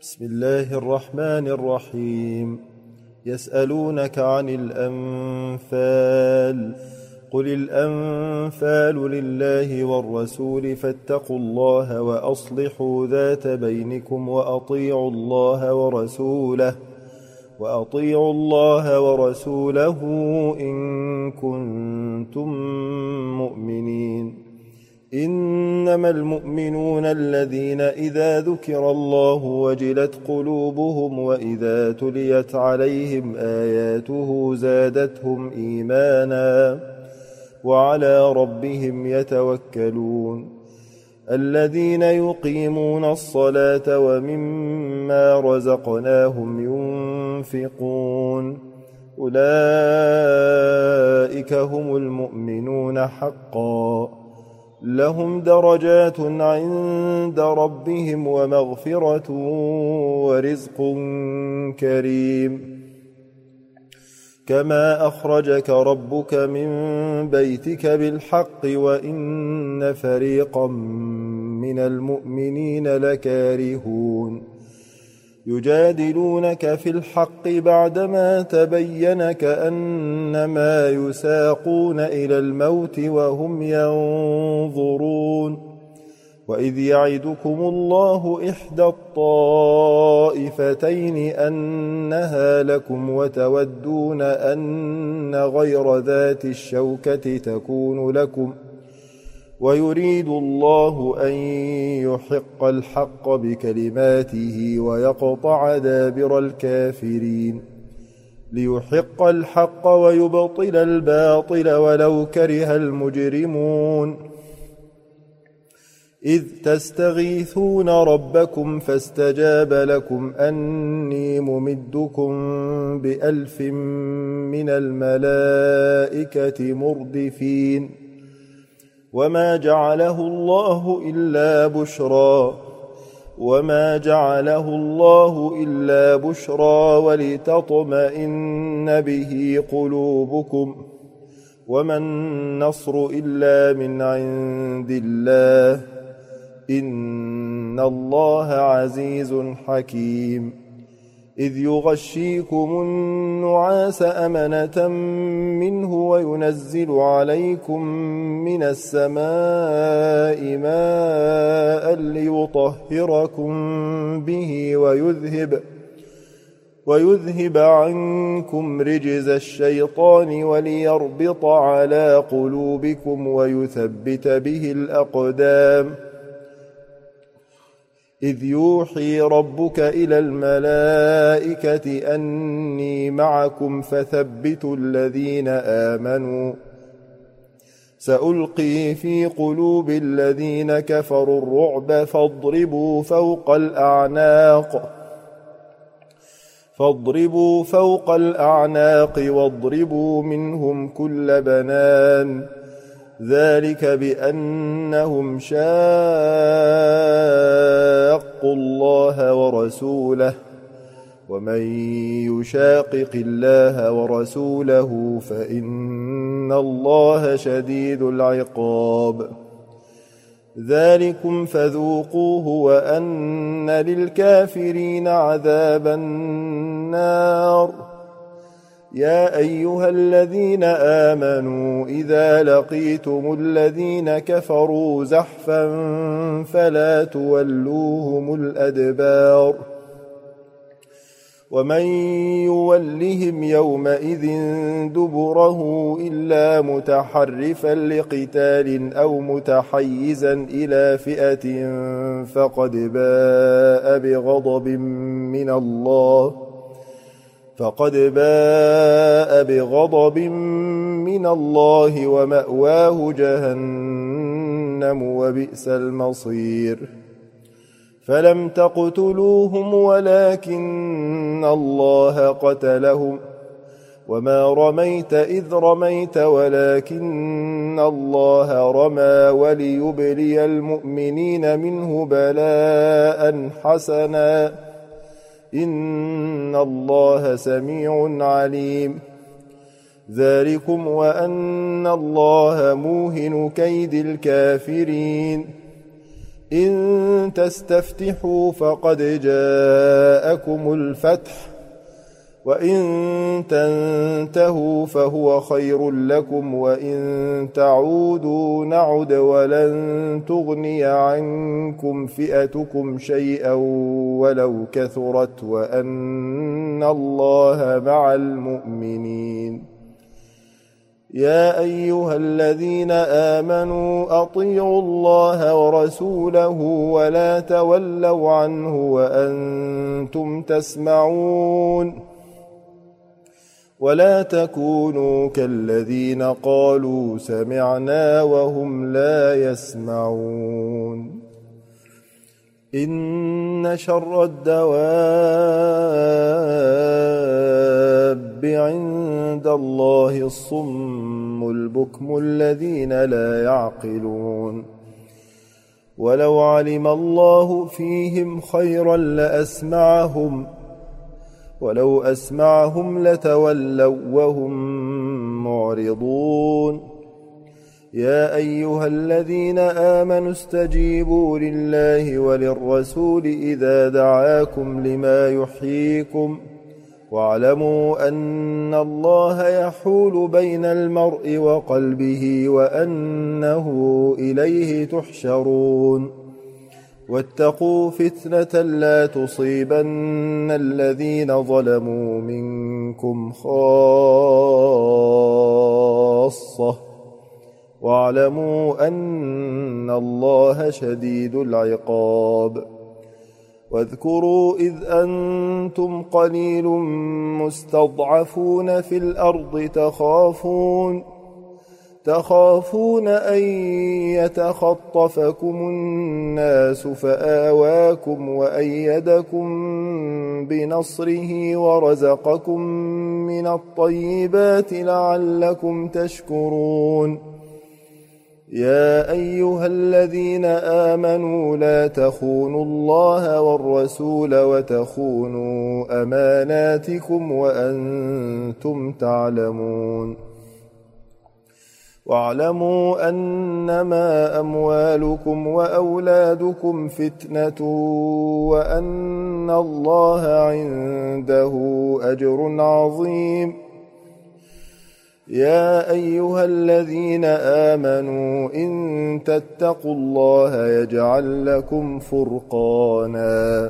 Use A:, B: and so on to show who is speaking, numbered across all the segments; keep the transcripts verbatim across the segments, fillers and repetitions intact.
A: بسم الله الرحمن الرحيم. يسألونك عن الأنفال، قل الأنفال لله والرسول فاتقوا الله وأصلحوا ذات بينكم وأطيعوا الله ورسوله وأطيعوا الله ورسوله إن كنتم مؤمنين. إنما المؤمنون الذين إذا ذكر الله وجلت قلوبهم وإذا تليت عليهم آياته زادتهم إيمانا وعلى ربهم يتوكلون. الذين يقيمون الصلاة ومما رزقناهم ينفقون أولئك هم المؤمنون حقا، لهم درجات عند ربهم ومغفرة ورزق كريم. كما أخرجك ربك من بيتك بالحق وإن فريقا من المؤمنين لكارهون. يجادلونك في الحق بعدما تبين كأنما يساقون إلى الموت وهم ينظرون. وإذ يعدكم الله إحدى الطائفتين أنها لكم وتودون أن غير ذات الشوكة تكون لكم، ويريد الله أن يحق الحق بكلماته ويقطع دابر الكافرين، ليحق الحق ويبطل الباطل ولو كره المجرمون. إذ تستغيثون ربكم فاستجاب لكم أني ممدكم بألف من الملائكة مردفين. وما جعله الله إلا بشرى وما جعله الله إلا بشرى ولتطمئن به قلوبكم، وما النصر إلا من عند الله، إن الله عزيز حكيم. إذ يغشيكم النعاس أمنة منه وينزل عليكم من السماء ماء ليطهركم به ويذهب ويذهب عنكم رجز الشيطان وليربط على قلوبكم ويثبت به الأقدام. إذ يوحي ربك إلى الملائكة أني معكم فثبتوا الذين آمنوا. سألقي في قلوب الذين كفروا الرعب فاضربوا فوق الأعناق فاضربوا فوق الأعناق واضربوا منهم كل بنان، ذلك بأنهم شاقوا الله ورسوله، ومن يشاقق الله ورسوله فإن الله شديد العقاب. ذلكم فذوقوه وأن للكافرين عذاب النار. يا أيها الذين آمنوا إذا لقيتم الذين كفروا زحفا فلا تولوهم الأدبار، ومن يولهم يومئذ دبره إلا متحرفا لقتال أو متحيزا إلى فئة فقد باء بغضب من الله فقد باء بغضب من الله ومأواه جهنم وبئس المصير. فلم تقتلوهم ولكن الله قتلهم، وما رميت إذ رميت ولكن الله رمى وليبلي المؤمنين منه بلاء حسنا، إن الله سميع عليم. ذلكم وأن الله موهن كيد الكافرين. إن تستفتحوا فقد جاءكم الفتح وإن تنتهوا فهو خير لكم وإن تعودوا نعد ولن تغني عنكم فئتكم شيئا ولو كثرت وأن الله مع المؤمنين. يا أيها الذين آمنوا أطيعوا الله ورسوله ولا تولوا عنه وأنتم تسمعون ولا تكونوا كالذين قالوا سمعنا وهم لا يسمعون. إن شر الدواب عند الله الصم البكم الذين لا يعقلون. ولو علم الله فيهم خيرا لأسمعهم ولو أسمعهم لتولوا وهم معرضون. يا أيها الذين آمنوا استجيبوا لله وللرسول إذا دعاكم لما يحييكم واعلموا أن الله يحول بين المرء وقلبه وأنه إليه تحشرون. واتقوا فتنة لا تصيبن الذين ظلموا منكم خاصة واعلموا أن الله شديد العقاب. واذكروا إذ أنتم قليل مستضعفون في الأرض تخافون تخافون أن يتخطفكم الناس فآواكم وأيدكم بنصره ورزقكم من الطيبات لعلكم تشكرون. يا أيها الذين آمنوا لا تخونوا الله والرسول وتخونوا أماناتكم وأنتم تعلمون. واعلموا أنما أموالكم وأولادكم فتنة وأن الله عنده أجر عظيم. يا أيها الذين آمنوا إن تتقوا الله يجعل لكم فرقانا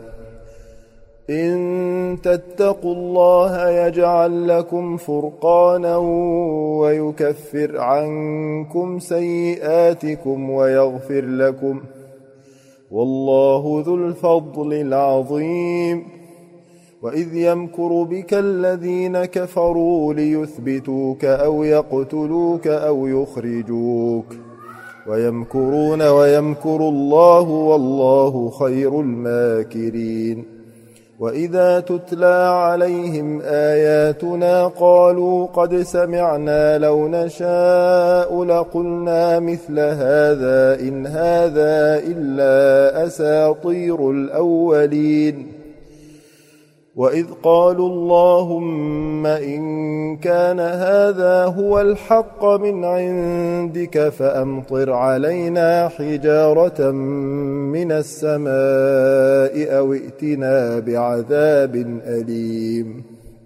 A: إن تتقوا الله يجعل لكم فرقانا ويكفر عنكم سيئاتكم ويغفر لكم والله ذو الفضل العظيم. وإذ يمكر بك الذين كفروا ليثبتوك أو يقتلوك أو يخرجوك ويمكرون ويمكر الله والله خير الماكرين. وإذا تتلى عليهم آياتنا قالوا قد سمعنا لو نشاء لقلنا مثل هذا إن هذا إلا أساطير الأولين. وإذ قالوا اللهم إن كان هذا هو الحق من عندك فأمطر علينا حجارة من السماء أو ائتنا بعذاب أليم.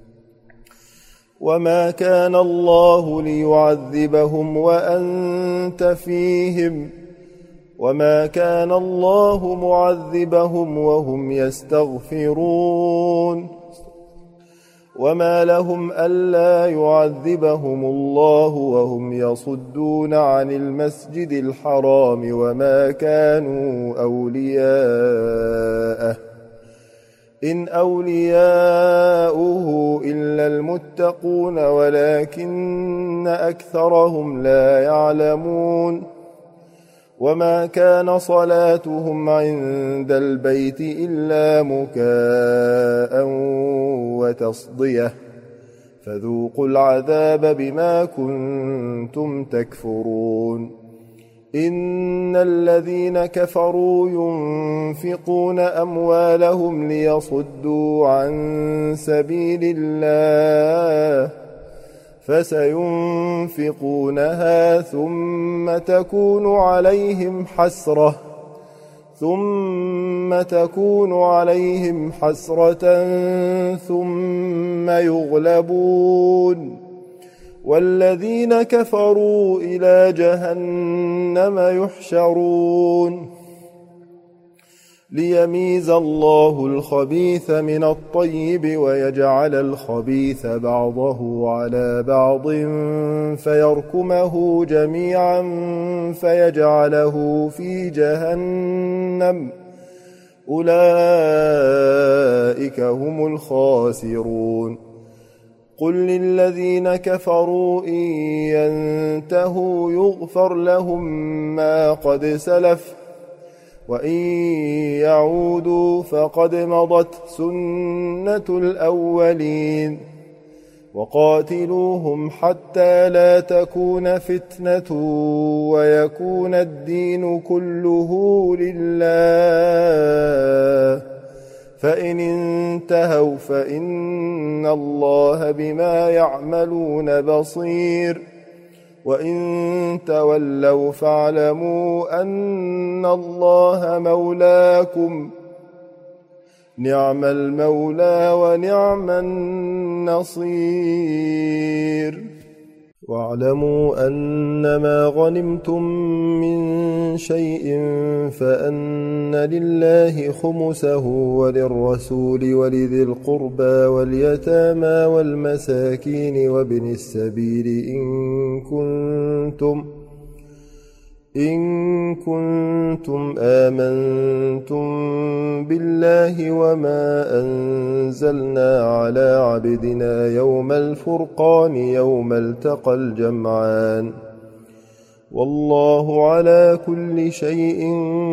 A: وما كان الله ليعذبهم وأنت فيهم وما كان الله معذبهم وهم يستغفرون. وما لهم ألا يعذبهم الله وهم يصدون عن المسجد الحرام وما كانوا أولياءه إن أولياؤه إلا المتقون ولكن أكثرهم لا يعلمون. وما كان صلاتهم عند البيت إلا مكاء وتصدية فذوقوا العذاب بما كنتم تكفرون. إن الذين كفروا ينفقون أموالهم ليصدوا عن سبيل الله فسينفقونها ثم تكون عليهم حسرة ثم تكون عليهم حسرة ثم يغلبون والذين كفروا إلى جهنم يحشرون ليميز الله الخبيث من الطيب ويجعل الخبيث بعضه على بعض فيركمه جميعا فيجعله في جهنم أولئك هم الخاسرون قل للذين كفروا إن ينتهوا يغفر لهم ما قد سلف وإن يعودوا فقد مضت سنة الأولين وقاتلوهم حتى لا تكون فتنة ويكون الدين كله لله فإن انتهوا فإن الله بما يعملون بصير وإن تولوا فاعلموا أن الله مولاكم نعم المولى ونعم النصير واعلموا أنما غنمتم من شيء فأن لله خمسه وللرسول ولذي القربى واليتامى والمساكين وابن السبيل إن كنتم إن كنتم آمنتم بالله وما أنزلنا على عبدنا يوم الفرقان يوم التقى الجمعان والله على كل شيء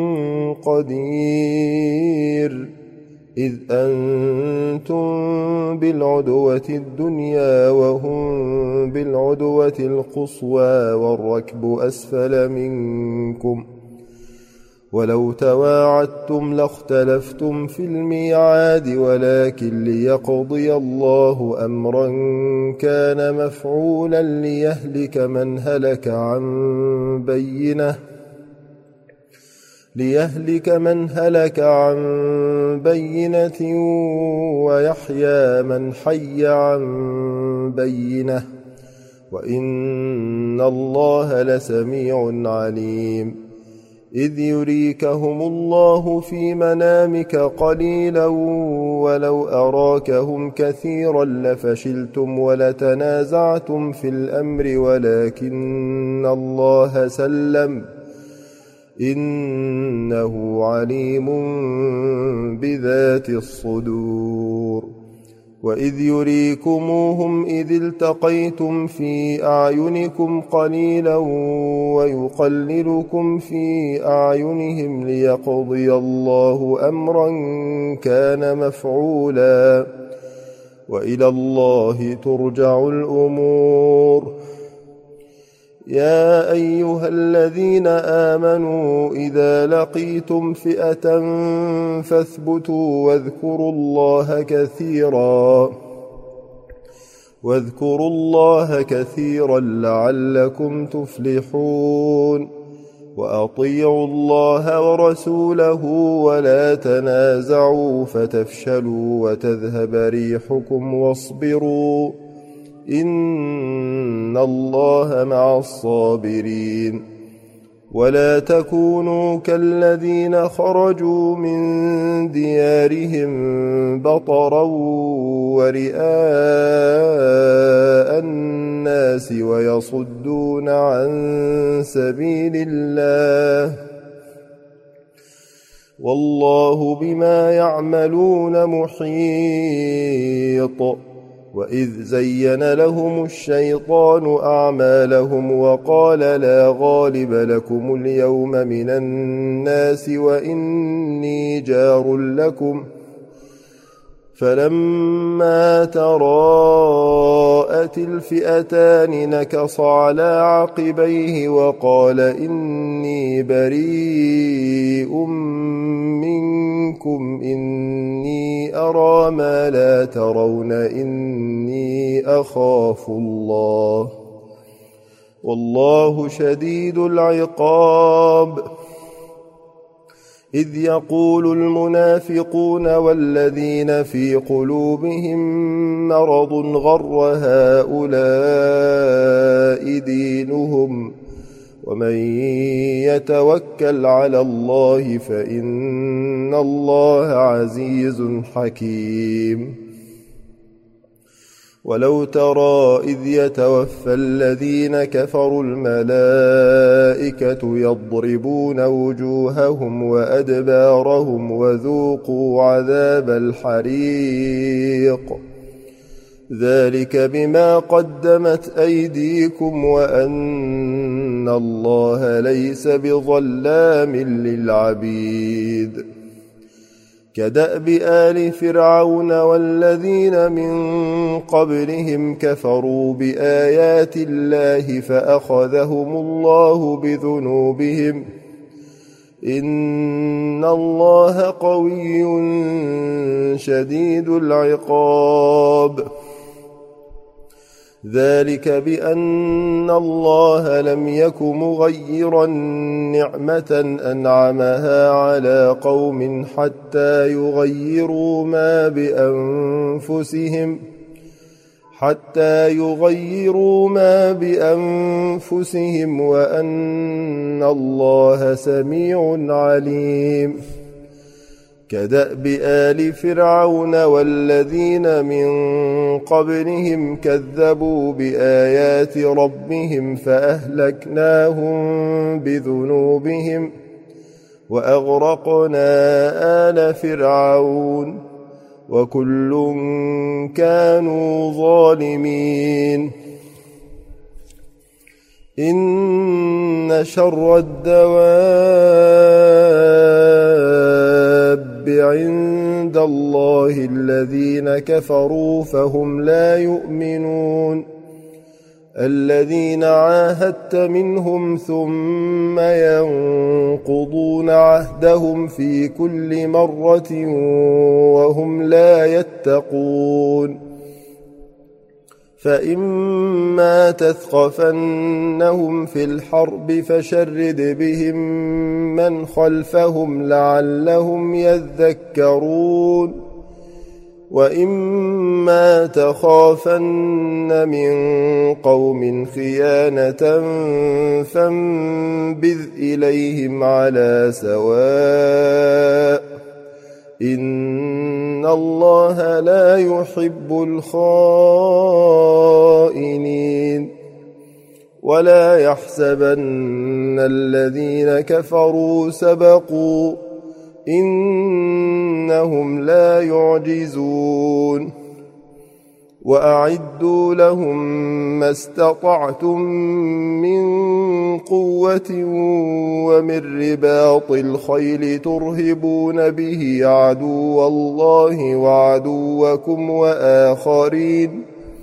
A: قدير إذ أنتم بالعدوة الدنيا وهم بالعدوة القصوى والركب أسفل منكم ولو تواعدتم لاختلفتم في الميعاد ولكن ليقضي الله أمرا كان مفعولا ليهلك من هلك عن بينه ليهلك من هلك عن بينة ويحيى من حي عن بينة وإن الله لسميع عليم إذ يريكهم الله في منامك قليلا ولو أراكهم كثيرا لفشلتم ولتنازعتم في الأمر ولكن الله سلم إنه عليم بذات الصدور وإذ يريكموهم إذ التقيتم في أعينكم قليلا ويقللكم في أعينهم ليقضي الله أمرا كان مفعولا وإلى الله ترجع الأمور يا أيها الذين آمنوا إذا لقيتم فئة فاثبتوا واذكروا الله كثيرا واذكروا الله كثيرا لعلكم تفلحون وأطيعوا الله ورسوله ولا تنازعوا فتفشلوا وتذهب ريحكم واصبروا إن الله مع الصابرين ولا تكونوا كالذين خرجوا من ديارهم بطرا ورئاء الناس ويصدون عن سبيل الله والله بما يعملون محيط وإذ زين لهم الشيطان أعمالهم وقال لا غالب لكم اليوم من الناس وإني جار لكم فلما تراءت الفئتان نكص على عقبيه وقال إني بريء منكم إني أرى ما لا ترون إني أخاف الله والله شديد العقاب إذ يقول المنافقون والذين في قلوبهم مرض غر هؤلاء دينهم ومن يتوكل على الله فإن الله عزيز حكيم. ولو ترى إذ يتوفى الذين كفروا الملائكة يضربون وجوههم وأدبارهم وذوقوا عذاب الحريق ذلك بما قدمت أيديكم وأن الله ليس بظلام للعبيد. كدأب آل فرعون والذين من قبلهم كفروا بآيات الله فأخذهم الله بذنوبهم إن الله قوي شديد العقاب. ذلك بأن الله لم يك مغيرا نعمة أنعمها على قوم حتى يغيروا ما بأنفسهم حتى يغيروا ما بأنفسهم وأن الله سميع عليم. كدأب آل فرعون والذين من قبلهم كذبوا بآيات ربهم فأهلكناهم بذنوبهم وأغرقنا آل فرعون وكل كانوا ظالمين. إن شر الدواب عند الله الذين كفروا فهم لا يؤمنون. الذين عاهدت منهم ثم ينقضون عهدهم في كل مرة وهم لا يتقون. فإما تثقفنهم في الحرب فشرد بهم من خلفهم لعلهم يذكرون. وإما تخافن من قوم خيانة فانبذ إليهم على سواء إن الله لا يحب الخائنين. ولا يحسبن الذين كفروا سبقوا إنهم لا يعجزون. وأعدوا لهم ما استطعتم من قوة ومن رباط الخيل ترهبون به عدو الله وعدوكم وآخرين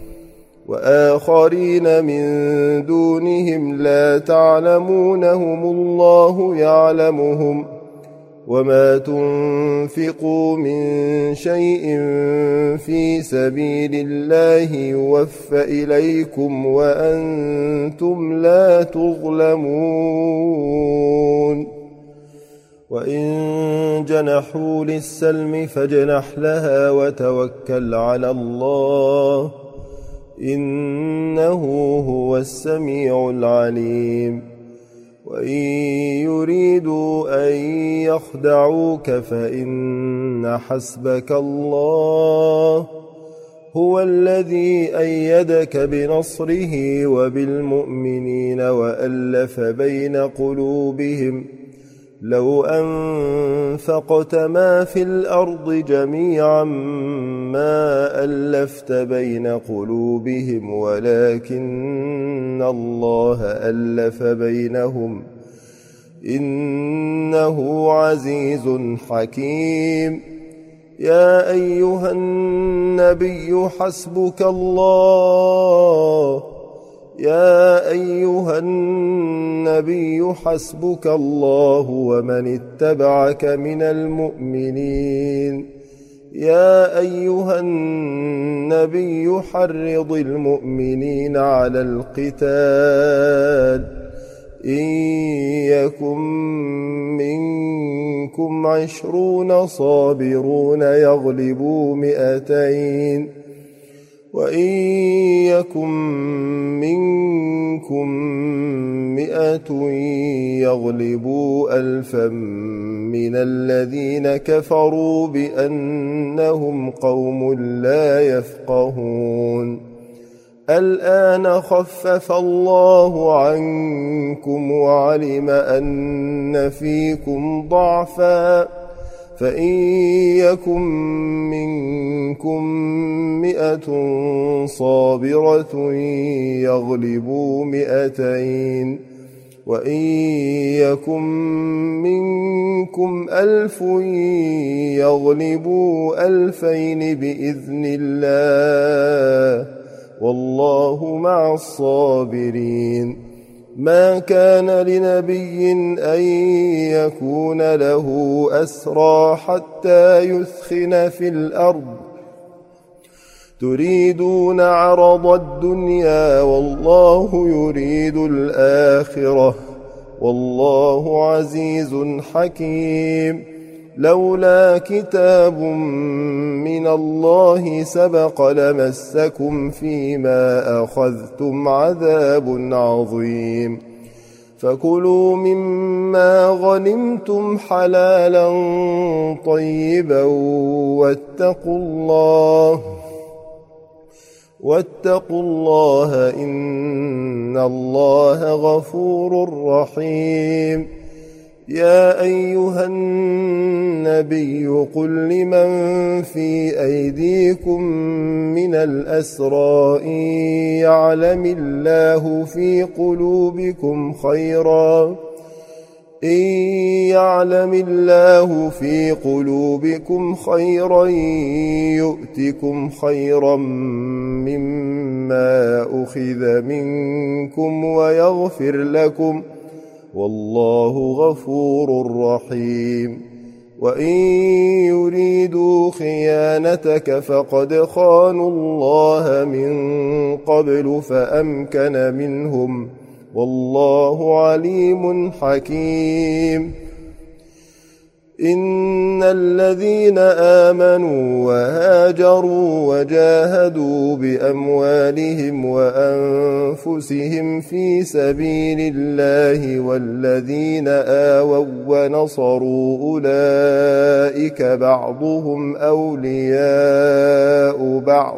A: وآخرين من دونهم لا تعلمونهم الله يعلمهم وما تنفقوا من شيء في سبيل الله يوفى إليكم وأنتم لا تظلمون. وإن جنحوا للسلم فاجنح لها وتوكل على الله إنه هو السميع العليم. وإن يريدوا أن يخدعوك فإن حسبك الله هو الذي أيدك بنصره وبالمؤمنين وألف بين قلوبهم لو أنفقت ما في الأرض جميعا ما ألفت بين قلوبهم ولكن الله ألف بينهم إنه عزيز حكيم. يا أيها النبي حسبك الله يا أيها النبي حسبك الله ومن اتبعك من المؤمنين. يا أيها النبي حرض المؤمنين على القتال إن يكن منكم عشرون صابرون يغلبوا مئتين وإن يكن منكم مئة يغلبوا ألفا من الذين كفروا بأنهم قوم لا يفقهون الآن خفف الله عنكم وعلم أن فيكم ضعفا فإن يكن منكم مئة صابرة يغلبوا مئتين وإن يكن منكم ألف يغلبوا ألفين بإذن الله والله مع الصابرين ما كان لنبي أن يكون له أسرى حتى يثخن في الأرض تريدون عرض الدنيا والله يريد الآخرة والله عزيز حكيم لولا كتاب من الله سبق لمسكم فيما أخذتم عذاب عظيم فكلوا مما غنمتم حلالا طيبا واتقوا الله واتقوا الله إن الله غفور رحيم يا أيها النبي قل لمن في أيديكم من الأسرى إن يعلم الله في قلوبكم خيرا إن يعلم الله في قلوبكم خيرا يؤتكم خيرا مما أخذ منكم ويغفر لكم والله غفور رحيم وإن يريدوا خيانتك فقد خانوا الله من قبل فأمكن منهم والله عليم حكيم إن الذين آمنوا وهاجروا وجاهدوا بأموالهم وأنفسهم في سبيل الله والذين آووا ونصروا أولئك بعضهم أولياء بعض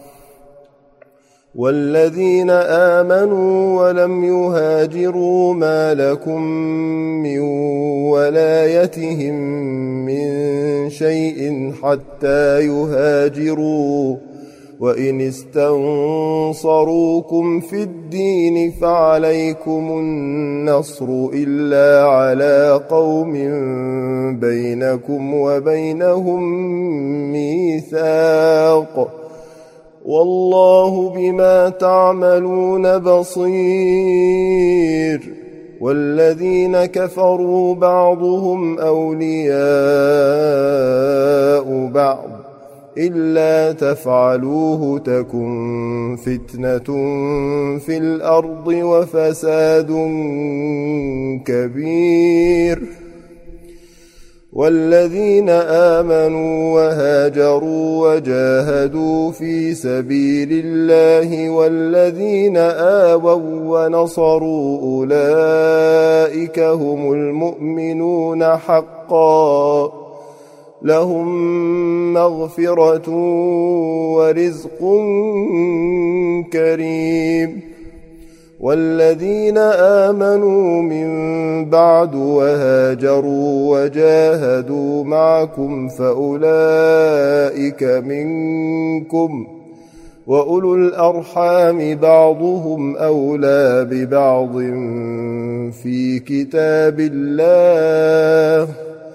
A: والذين آمنوا ولم يهاجروا ما لكم من ولايتهم من شيء حتى يهاجروا وإن استنصروكم في الدين فعليكم النصر إلا على قوم بينكم وبينهم ميثاق والله بما تعملون بصير والذين كفروا بعضهم أولياء بعض إلا تفعلوه تكن فتنة في الأرض وفساد كبير والذين آمنوا وهاجروا وجاهدوا في سبيل الله والذين آووا ونصروا أولئك هم المؤمنون حقا لهم مغفرة ورزق كريم والذين آمنوا من بعد وهاجروا وجاهدوا معكم فأولئك منكم وأولو الأرحام بعضهم أولى ببعض في كتاب الله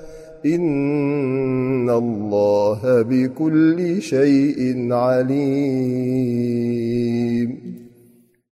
A: إن الله بكل شيء عليم